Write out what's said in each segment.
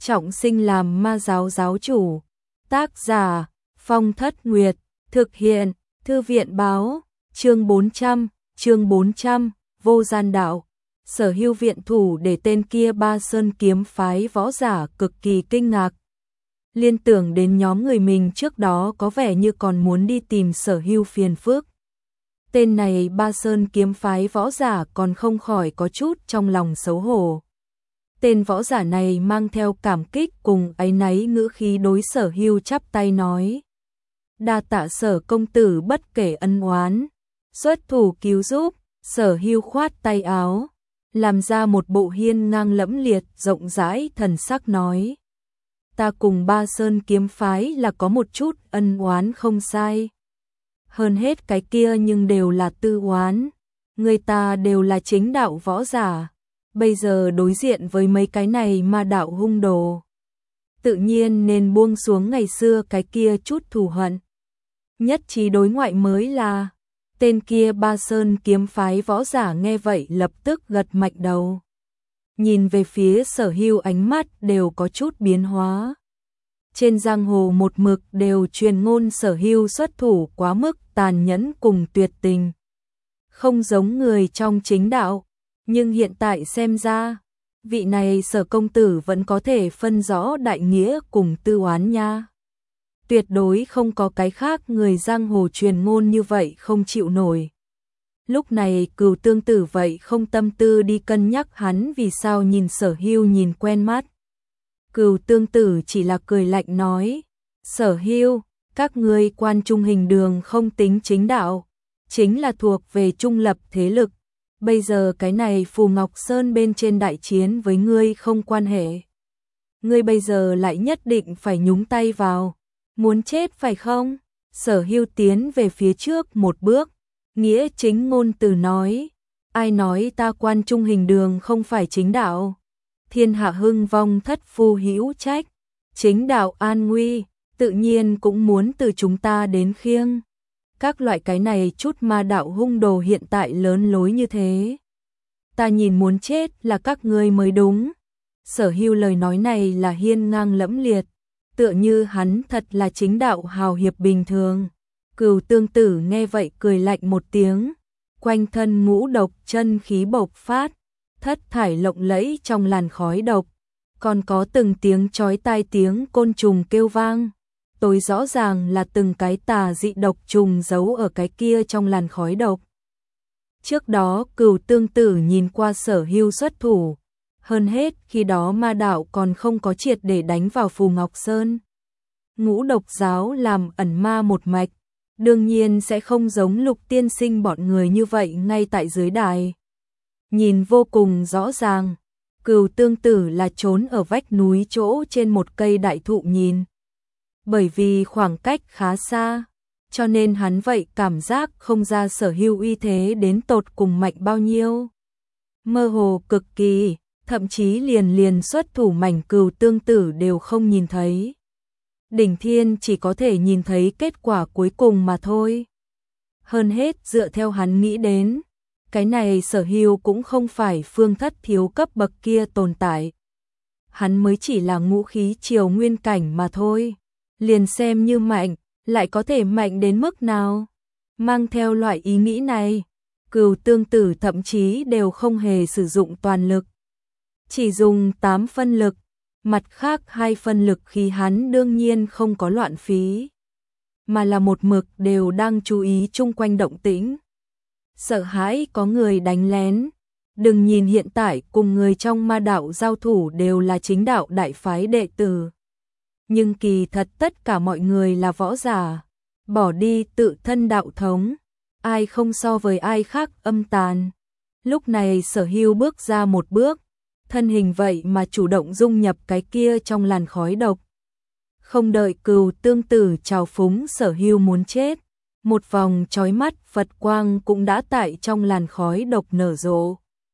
trọng sinh làm ma giáo giáo chủ. Tác giả Phong Thất Nguyệt, thực hiện Thư viện báo, chương 400, vô gian đạo. Sở Hưu viện thủ để tên kia Ba Sơn kiếm phái võ giả cực kỳ kinh ngạc. Liên tưởng đến nhóm người mình trước đó có vẻ như còn muốn đi tìm Sở Hưu phiền phức. Tên này Ba Sơn kiếm phái võ giả còn không khỏi có chút trong lòng xấu hổ. Tên võ giả này mang theo cảm kích cùng áy náy ngữ khí đối Sở Hưu chắp tay nói: đa tạ Sở công tử bất kể ân oán, xuất thủ cứu giúp. Sở Hưu khoát tay áo, làm ra một bộ hiên ngang lẫm liệt rộng rãi thần sắc nói: ta cùng Ba Sơn kiếm phái là có một chút ân oán không sai. Hơn hết cái kia nhưng đều là tư oán. Người ta đều là chính đạo võ giả, bây giờ đối diện với mấy cái này ma đạo hung đồ, tự nhiên nên buông xuống ngày xưa cái kia chút thù hận. Nhất trí đối ngoại mới là. Tên kia Ba Sơn kiếm phái võ giả nghe vậy lập tức gật mạnh đầu. Nhìn về phía Sở Hưu ánh mắt đều có chút biến hóa. Trên giang hồ một mực đều truyền ngôn Sở Hưu xuất thủ quá mức tàn nhẫn cùng tuyệt tình, không giống người trong chính đạo. Nhưng hiện tại xem ra, vị này Sở công tử vẫn có thể phân rõ đại nghĩa cùng tư oán nha. Tuyệt đối không có cái khác người giang hồ truyền ngôn như vậy không chịu nổi. Lúc này Cửu Tương Tử vậy không tâm tư đi cân nhắc hắn vì sao nhìn Sở Hưu nhìn quen mắt. Cửu Tương Tử chỉ là cười lạnh nói: Sở Hưu, các ngươi Quan Trung Hình Đường không tính chính đạo, chính là thuộc về trung lập thế lực. Bây giờ cái này Phù Ngọc Sơn bên trên đại chiến với ngươi không quan hệ. Ngươi bây giờ lại nhất định phải nhúng tay vào. Muốn chết phải không? Sở Hưu tiến về phía trước một bước, nghĩa chính ngôn từ nói: ai nói ta Quan Trung Hình Đường không phải chính đạo? Thiên hạ hưng vong thất phu hữu trách, chính đạo an nguy, tự nhiên cũng muốn từ chúng ta đến khiêng. Các loại cái này chút ma đạo hung đồ hiện tại lớn lối như thế, ta nhìn muốn chết là các ngươi mới đúng. Sở Hưu lời nói này là hiên ngang lẫm liệt, tựa như hắn thật là chính đạo hào hiệp bình thường. Cửu Tương Tử nghe vậy cười lạnh một tiếng, quanh thân ngũ độc chân khí bộc phát, thất thải lộng lẫy trong làn khói độc, còn có từng tiếng chói tai tiếng côn trùng kêu vang. Tối rõ ràng là từng cái tà dị độc trùng giấu ở cái kia trong làn khói độc. Trước đó Cửu Tương Tử nhìn qua Sở Hưu xuất thủ, hơn hết khi đó ma đạo còn không có triệt để đánh vào Phù Ngọc Sơn. Ngũ độc giáo làm ẩn ma một mạch, đương nhiên sẽ không giống Lục tiên sinh bọn người như vậy ngay tại dưới đài. Nhìn vô cùng rõ ràng, Cửu Tương Tử là trốn ở vách núi chỗ trên một cây đại thụ nhìn. Bởi vì khoảng cách khá xa, cho nên hắn vậy cảm giác không ra Sở Hưu uy thế đến tột cùng mạnh bao nhiêu. Mơ hồ cực kỳ, thậm chí liền xuất thủ mảnh Cửu Tương Tử đều không nhìn thấy. Đỉnh Thiên chỉ có thể nhìn thấy kết quả cuối cùng mà thôi. Hơn hết dựa theo hắn nghĩ đến, cái này Sở Hưu cũng không phải Phương Thất thiếu cấp bậc kia tồn tại. Hắn mới chỉ là ngũ khí triều nguyên cảnh mà thôi. Liền xem như mạnh, lại có thể mạnh đến mức nào? Mang theo loại ý nghĩ này, Cửu Tương Tử thậm chí đều không hề sử dụng toàn lực, chỉ dùng 8 phân lực, mặt khác 2 phân lực khi hắn đương nhiên không có loạn phí, mà là một mực đều đang chú ý chung quanh động tĩnh. Sợ hãi có người đánh lén, đừng nhìn hiện tại cùng người trong ma đạo giao thủ đều là chính đạo đại phái đệ tử. Nhưng kỳ thật tất cả mọi người là võ giả, bỏ đi tự thân đạo thống, ai không so với ai khác âm tàn. Lúc này Sở Hưu bước ra một bước, thân hình vậy mà chủ động dung nhập cái kia trong làn khói độc. Không đợi Cửu Tương Tử trào phúng Sở Hưu muốn chết, một vòng chói mắt Phật quang cũng đã tại trong làn khói độc nở rộ.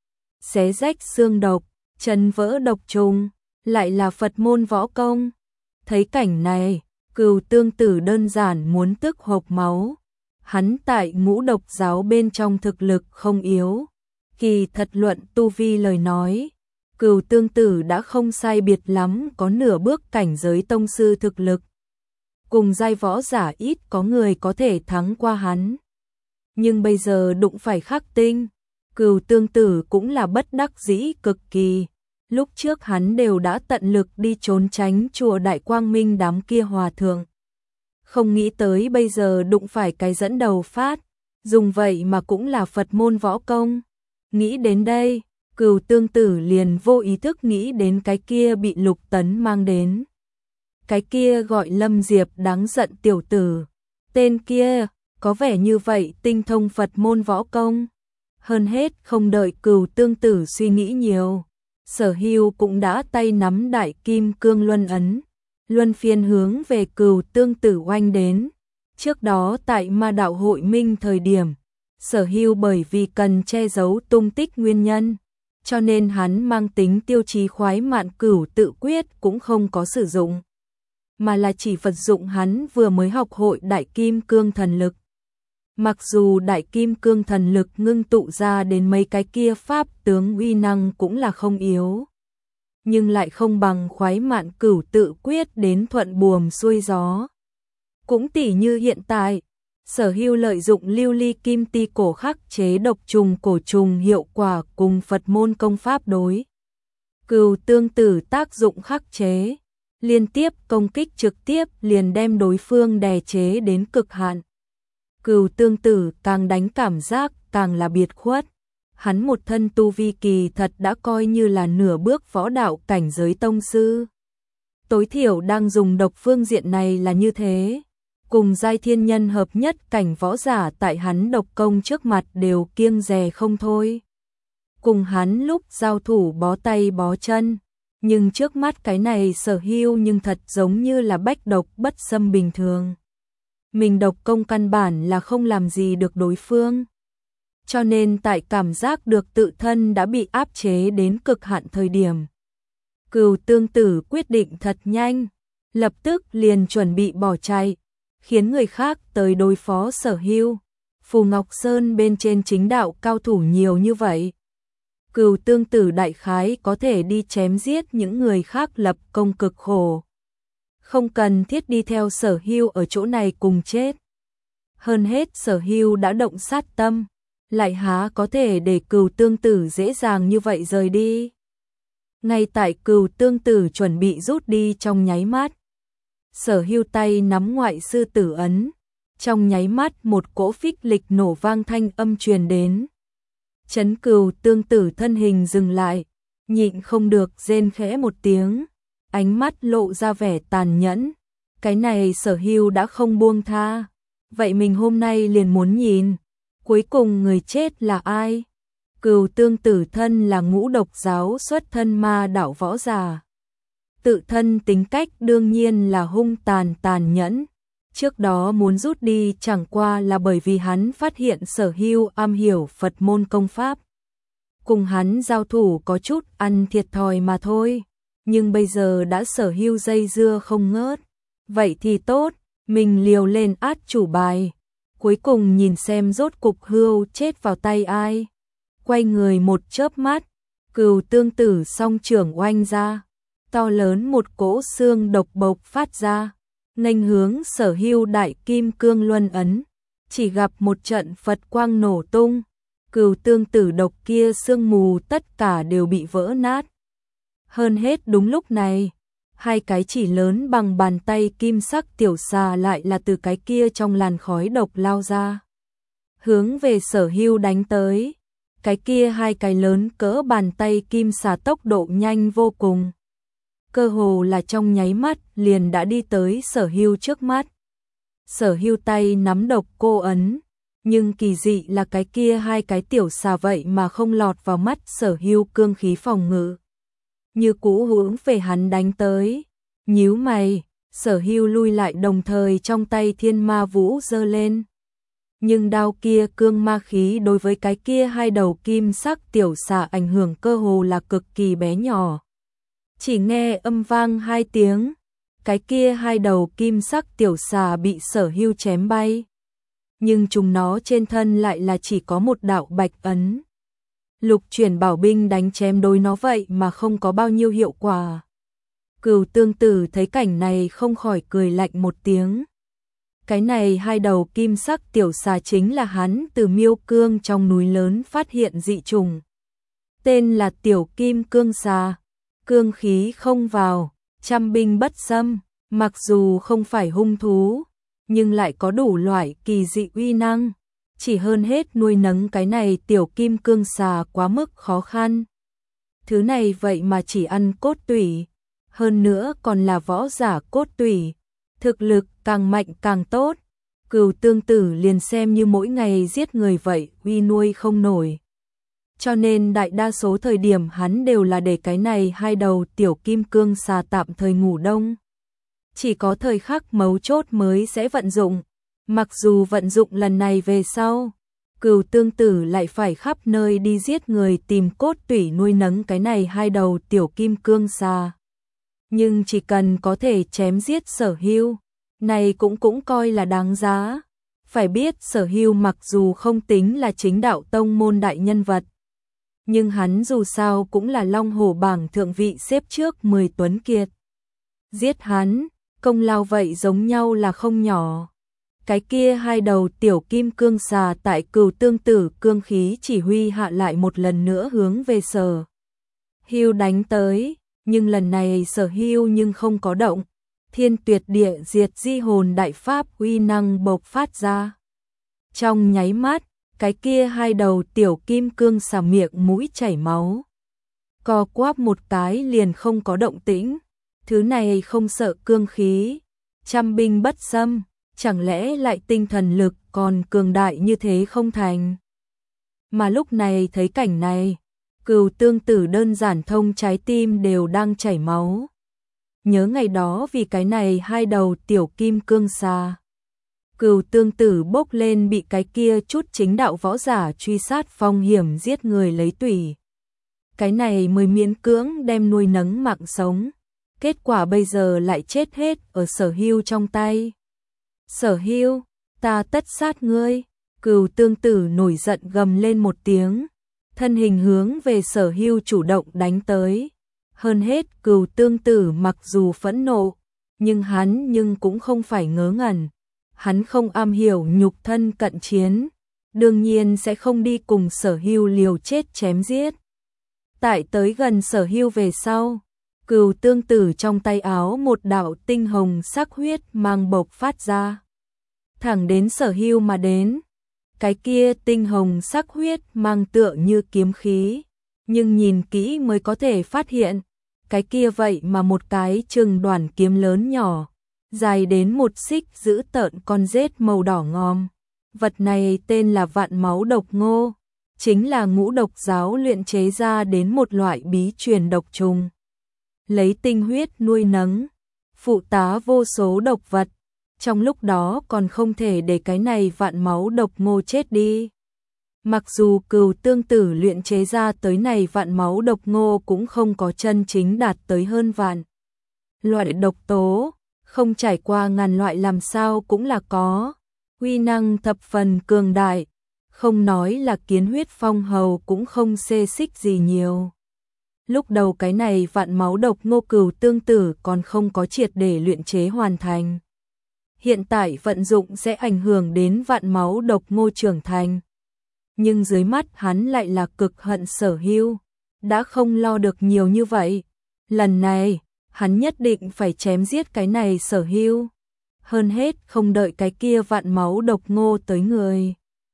Xé rách xương độc, chấn vỡ độc trùng, lại là Phật môn võ công. Thấy cảnh này, Cửu Tương Tử đơn giản muốn tức hộc máu. Hắn tại ngũ độc giáo bên trong thực lực không yếu, kỳ thật luận tu vi lời nói, Cửu Tương Tử đã không sai biệt lắm có nửa bước cảnh giới tông sư thực lực. Cùng giai võ giả ít có người có thể thắng qua hắn. Nhưng bây giờ đụng phải Khắc Tinh, Cửu Tương Tử cũng là bất đắc dĩ cực kỳ. Lúc trước hắn đều đã tận lực đi trốn tránh chùa Đại Quang Minh đám kia hòa thượng. Không nghĩ tới bây giờ đụng phải cái dẫn đầu phát, dùng vậy mà cũng là Phật môn võ công. Nghĩ đến đây, Cửu Tương Tử liền vô ý thức nghĩ đến cái kia bị Lục Tấn mang đến. Cái kia gọi Lâm Diệp đáng giận tiểu tử. Tên kia, có vẻ như vậy tinh thông Phật môn võ công. Hơn hết không đợi Cửu Tương Tử suy nghĩ nhiều. Sở Hưu cũng đã tay nắm Đại Kim Cương Luân ấn, luân phiên hướng về Cửu Tương Tử oanh đến. Trước đó tại Ma Đạo Hội Minh thời điểm, Sở Hưu bởi vì cần che giấu tung tích nguyên nhân, cho nên hắn mang tính tiêu chí khoái mạn Cửu Tự Quyết cũng không có sử dụng, mà là chỉ vận dụng hắn vừa mới học hội Đại Kim Cương Thần Lực. Mặc dù Đại Kim Cương Thần Lực ngưng tụ ra đến mấy cái kia pháp tướng uy năng cũng là không yếu, nhưng lại không bằng khoái mạn Cửu Tự Quyết đến thuận buồm xuôi gió. Cũng tỉ như hiện tại, Sở Hưu lợi dụng lưu ly kim ti cổ khắc chế độc trùng cổ trùng hiệu quả cùng Phật môn công pháp đối. Cửu Tương Tử tác dụng khắc chế, liên tiếp công kích trực tiếp liền đem đối phương đè chế đến cực hạn. Cửu Tương Tử càng đánh cảm giác càng là biệt khuất. Hắn một thân tu vi kỳ thật đã coi như là nửa bước võ đạo cảnh giới tông sư. Tối thiểu đang dùng độc phương diện này là như thế. Cùng giai thiên nhân hợp nhất cảnh võ giả tại hắn độc công trước mặt đều kiêng dè không thôi. Cùng hắn lúc giao thủ bó tay bó chân. Nhưng trước mắt cái này Sở Hưu nhưng thật giống như là bách độc bất xâm bình thường. Mình độc công căn bản là không làm gì được đối phương. Cho nên tại cảm giác được tự thân đã bị áp chế đến cực hạn thời điểm, Cửu Tương Tử quyết định thật nhanh, lập tức liền chuẩn bị bỏ chạy, khiến người khác tới đối phó Sở Hưu. Phù Ngọc Sơn bên trên chính đạo cao thủ nhiều như vậy, Cửu Tương Tử đại khái có thể đi chém giết những người khác lập công cực khổ. Không cần thiết đi theo Sở Hưu ở chỗ này cùng chết. Hơn hết Sở Hưu đã động sát tâm, lại há có thể để Cửu Tương Tử dễ dàng như vậy rời đi. Ngay tại Cửu Tương Tử chuẩn bị rút đi trong nháy mắt, Sở Hưu tay nắm Ngoại Sư Tử ấn, trong nháy mắt một cỗ phích lịch nổ vang thanh âm truyền đến. Chấn Cửu Tương Tử thân hình dừng lại, nhịn không được rên khẽ một tiếng, ánh mắt lộ ra vẻ tàn nhẫn. Cái này Sở Hưu đã không buông tha, vậy mình hôm nay liền muốn nhìn, cuối cùng người chết là ai? Cửu Tương Tử thân là Ngũ Độc giáo xuất thân Ma đạo võ giả. Tự thân tính cách đương nhiên là hung tàn nhẫn. Trước đó muốn rút đi chẳng qua là bởi vì hắn phát hiện Sở Hưu am hiểu Phật môn công pháp. Cùng hắn giao thủ có chút ăn thiệt thòi mà thôi. Nhưng bây giờ đã Sở Hưu dây dưa không ngớt. Vậy thì tốt, mình liều lên át chủ bài. Cuối cùng nhìn xem rốt cục Hưu chết vào tay ai. Quay người một chớp mắt, Cửu Tương Tử song trưởng oanh ra. To lớn một cỗ xương độc bộc phát ra, nghênh hướng Sở Hưu Đại Kim Cương Luân ấn. Chỉ gặp một trận Phật quang nổ tung, Cửu Tương Tử độc kia sương mù tất cả đều bị vỡ nát. Hơn hết đúng lúc này, hai cái chỉ lớn bằng bàn tay kim sắc tiểu xà lại là từ cái kia trong làn khói độc lao ra, hướng về Sở Hưu đánh tới. Cái kia hai cái lớn cỡ bàn tay kim xà tốc độ nhanh vô cùng, cơ hồ là trong nháy mắt liền đã đi tới Sở Hưu trước mắt. Sở Hưu tay nắm độc cô ấn, nhưng kỳ dị là cái kia hai cái tiểu xà vậy mà không lọt vào mắt Sở Hưu cương khí phòng ngự, như cũ hướng về hắn đánh tới. Nhíu mày, Sở Hưu lui lại đồng thời trong tay Thiên Ma Vũ giơ lên. Nhưng đao kia cương ma khí đối với cái kia hai đầu kim sắc tiểu xà ảnh hưởng cơ hồ là cực kỳ bé nhỏ. Chỉ nghe âm vang hai tiếng, cái kia hai đầu kim sắc tiểu xà bị Sở Hưu chém bay. Nhưng chúng nó trên thân lại là chỉ có một đạo bạch ấn. Lục chuyển bảo binh đánh chém đối nó vậy mà không có bao nhiêu hiệu quả. Cửu Tương Tử thấy cảnh này không khỏi cười lạnh một tiếng. Cái này hai đầu kim sắc tiểu xà chính là hắn từ Miêu Cương trong núi lớn phát hiện dị trùng. Tên là tiểu kim cương xà, cương khí không vào, trăm binh bất xâm, mặc dù không phải hung thú, nhưng lại có đủ loại kỳ dị uy năng. Chỉ hơn hết nuôi nấng cái này tiểu kim cương xà quá mức khó khăn. Thứ này vậy mà chỉ ăn cốt tủy, hơn nữa còn là võ giả cốt tủy, thực lực càng mạnh càng tốt. Cửu Tương Tử liền xem như mỗi ngày giết người vậy, uy nuôi không nổi. Cho nên đại đa số thời điểm hắn đều là để cái này hai đầu tiểu kim cương xà tạm thời ngủ đông. Chỉ có thời khắc mấu chốt mới sẽ vận dụng. Mặc dù vận dụng lần này về sau, Cửu Tương Tử lại phải khắp nơi đi giết người tìm cốt tủy nuôi nấng cái này hai đầu tiểu kim cương xà. Nhưng chỉ cần có thể chém giết Sở Hưu, này cũng coi là đáng giá. Phải biết Sở Hưu mặc dù không tính là chính đạo tông môn đại nhân vật, nhưng hắn dù sao cũng là Long Hổ bảng thượng vị xếp trước 10 tuấn kiệt. Giết hắn, công lao vậy giống nhau là không nhỏ. Cái kia hai đầu tiểu kim cương xà tại Cửu Tương Tử cương khí chỉ huy hạ lại một lần nữa hướng về Sở Hưu đánh tới, nhưng lần này Sở Hưu nhưng không có động. Thiên Tuyệt Địa Diệt Di Hồn đại pháp uy năng bộc phát ra. Trong nháy mắt, cái kia hai đầu tiểu kim cương xà miệng mũi chảy máu. Co quắp một cái liền không có động tĩnh. Thứ này không sợ cương khí, trăm binh bất xâm, chẳng lẽ lại tinh thần lực còn cường đại như thế không thành. Mà lúc này thấy cảnh này, Cửu Tương Tử đơn giản thông trái tim đều đang chảy máu. Nhớ ngày đó vì cái này hai đầu tiểu kim cương xà, Cửu Tương Tử bốc lên bị cái kia chút chính đạo võ giả truy sát phong hiểm giết người lấy tủy. Cái này mới miễn cưỡng đem nuôi nấng mạng sống. Kết quả bây giờ lại chết hết ở Sở Hưu trong tay. Sở Hưu, ta tất sát ngươi. Cửu Tương Tử nổi giận gầm lên một tiếng, thân hình hướng về Sở Hưu chủ động đánh tới. Hơn hết Cửu Tương Tử mặc dù phẫn nộ, nhưng hắn cũng không phải ngớ ngẩn. Hắn không am hiểu nhục thân cận chiến, đương nhiên sẽ không đi cùng Sở Hưu liều chết chém giết. Tại tới gần Sở Hưu về sau, Cửu Tương Tử trong tay áo một đạo tinh hồng sắc huyết mang bộc phát ra, thẳng đến Sở Hưu mà đến. Cái kia tinh hồng sắc huyết mang tựa như kiếm khí, nhưng nhìn kỹ mới có thể phát hiện, cái kia vậy mà một cái chừng đoản kiếm lớn nhỏ, dài đến một xích giữ tợn con rết màu đỏ ngòm. Vật này tên là Vạn Máu Độc Ngô, chính là Ngũ Độc giáo luyện chế ra đến một loại bí truyền độc trùng. Lấy tinh huyết nuôi nấng, phụ tá vô số độc vật, trong lúc đó còn không thể để cái này Vạn Máu Độc Ngô chết đi. Mặc dù Cửu Tương Tử luyện chế ra tới này Vạn Máu Độc Ngô cũng không có chân chính đạt tới hơn vạn loại độc tố, không trải qua ngàn loại làm sao cũng là có, uy năng thập phần cường đại, không nói là Kiến Huyết Phong Hầu cũng không xê xích gì nhiều. Lúc đầu cái này Vạn Máu Độc Ngô Cửu Tương Tử còn không có triệt để luyện chế hoàn thành. Hiện tại vận dụng sẽ ảnh hưởng đến Vạn Máu Độc Ngô trưởng thành. Nhưng dưới mắt hắn lại là cực hận Sở Hưu, đã không lo được nhiều như vậy. Lần này, hắn nhất định phải chém giết cái này Sở Hưu. Hơn hết không đợi cái kia Vạn Máu Độc Ngô tới người.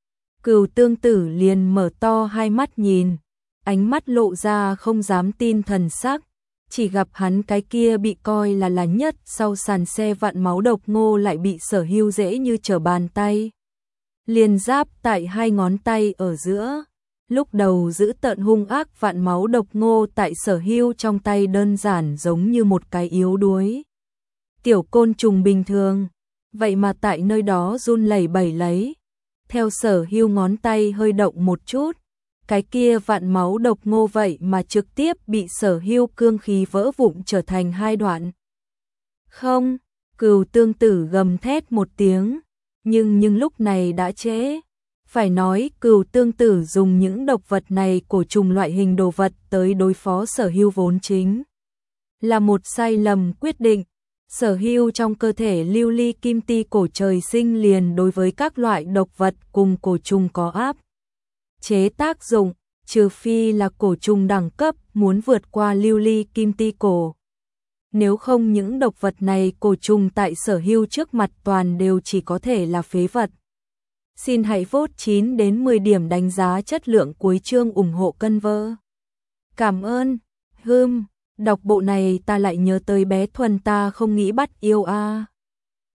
Cửu Tương Tử liền mở to hai mắt nhìn, ánh mắt lộ ra không dám tin thần sắc. Chỉ gặp hắn cái kia bị coi là nhất sau sàn xe Vạn Máu Độc Ngô lại bị Sở Hưu dễ như trở bàn tay. Liền giáp tại hai ngón tay ở giữa. Lúc đầu giữ tợn hung ác Vạn Máu Độc Ngô tại Sở Hưu trong tay đơn giản giống như một cái yếu đuối tiểu côn trùng bình thường, vậy mà tại nơi đó run lẩy bẩy lấy. Theo Sở Hưu ngón tay hơi động một chút, cái kia Vạn Máu Độc Ngô vậy mà trực tiếp bị Sở Hưu cương khí vỡ vụn trở thành hai đoạn. Không, Cửu Tương Tử gầm thét một tiếng, nhưng lúc này đã trễ. Phải nói Cửu Tương Tử dùng những độc vật này cổ trùng loại hình đồ vật tới đối phó Sở Hưu vốn chính là một sai lầm quyết định. Sở Hưu trong cơ thể lưu ly kim ti cổ trời sinh liền đối với các loại độc vật cùng cổ trùng có áp chế tác dụng, trừ phi là cổ trùng đẳng cấp muốn vượt qua lưu ly kim ti cổ. Nếu không những độc vật này cổ trùng tại Sở Hưu trước mặt toàn đều chỉ có thể là phế vật. Xin hãy vote 9 đến 10 điểm đánh giá chất lượng cuối chương ủng hộ cân vơ. Cảm ơn. Đọc bộ này ta lại nhớ tới bé Thuần ta không nghĩ bắt yêu a.